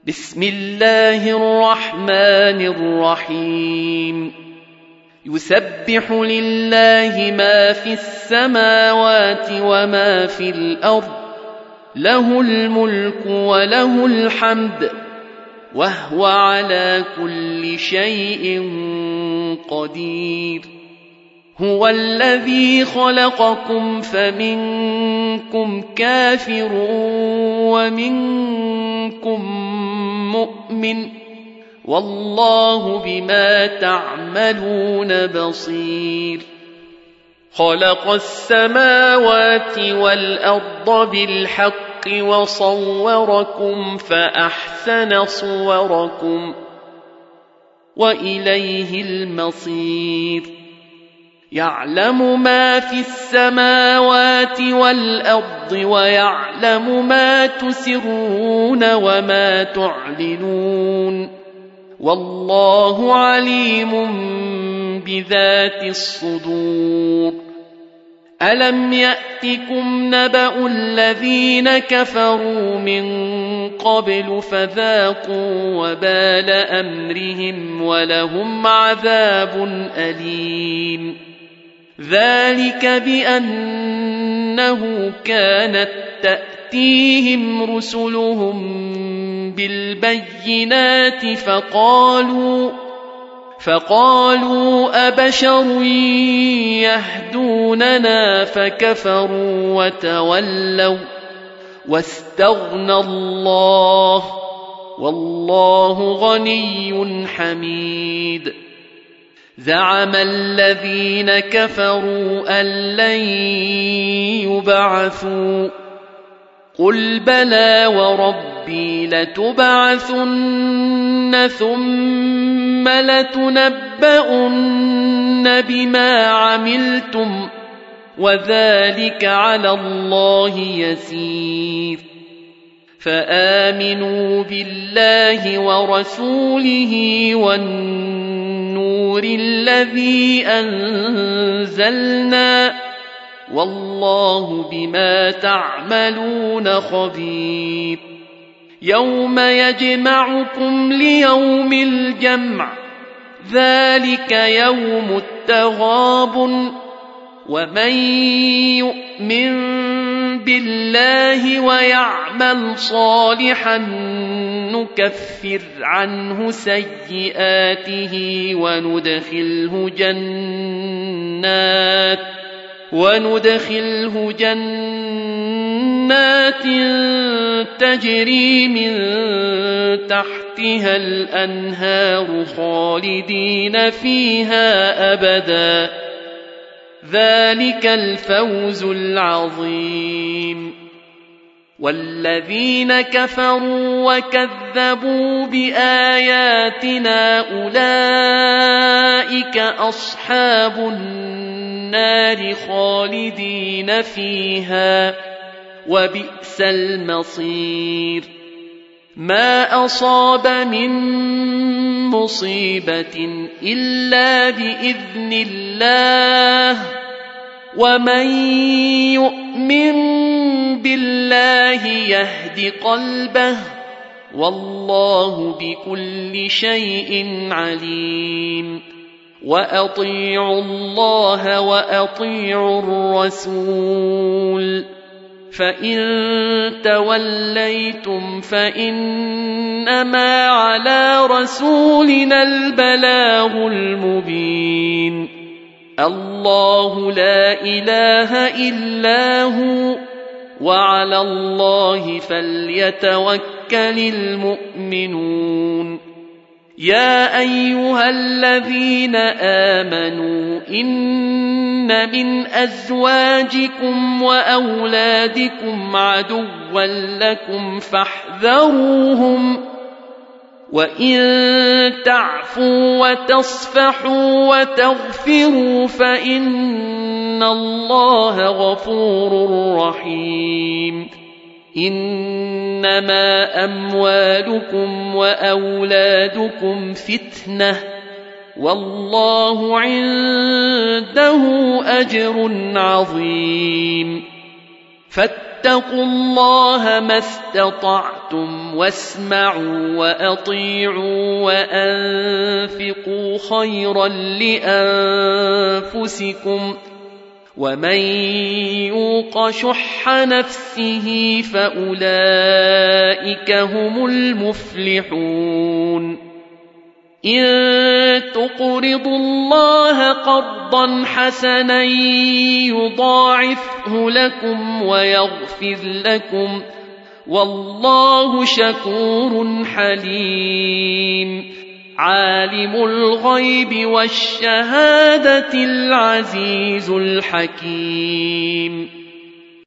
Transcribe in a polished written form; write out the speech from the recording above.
بسم الله الرحمن الرحيم يسبح لله ما في السماوات وما في الأرض له الملك وله الحمد وهو على كل شيء قدير هو الذي خلقكم فمنكم كافر ومنكم مؤمن والله بما تعملون بصير خلق السماوات والأرض بالحق وصوركم فأحسن صوركم وإليه المصير يعلم ما في السماوات والأرض ويعلم ما تسرون وما تعلنون والله عليم بذات الصدور ألم يأتكم نبأ الذين كفروا من قبل فذاقوا وبال أمرهم ولهم عذاب أليم ذلك بأنه كانت تأتيهم رسلهم بالبينات فقالوا أبشر يهدوننا فكفروا وتولوا واستغنى الله والله غني حميد زعم الذين كفروا أن لن يبعثوا قل بلى وربي لتبعثن ثم لتنبؤن بما عملتم وذلك على الله يسير فآمنوا بالله ورسوله والنور الذي أنزلنا والله بما تعملون خبير يوم يجمعكم ليوم الجمع ذلك يوم التغابن ومن يؤمن بالله ويعمل صالحا نكفر عنه سيئاته وندخله جنات تجري من تحتها الأنهار خالدين فيها أبدا ذلك الفوز العظيم والذين كفروا وكذبوا بآياتنا أولئك أصحاب النار خالدين فيها وبئس المصير ما أصاب من مصيبة إلا بإذن الله ومن يؤمن بالله يهد قلبه والله بكل شيء عليم وأطيعوا الله وأطيعوا الرسول فإن توليتم فإنما على رسولنا البلاغ المبين الله لا إله إلا هو وعلى الله فليتوكل المؤمنون يا أيها الذين آمنوا إن من أزواجكم وأولادكم عدوا لكم فاحذروهم وإن تعفوا وتصفحوا وتغفروا فإن الله غفور رحيم إنما أموالكم وأولادكم فتنة والله عنده أجر عظيم فاتقوا الله ما استطعتم واسمعوا وأطيعوا وأنفقوا خيرا لأنفسكم ومن يوق شح نفسه فأولئك هم المفلحون إن تقرضوا الله قرضا حسنا يضاعفه لكم ويغفر لكم والله شكور حليم عالم الغيب والشهادة العزيز الحكيم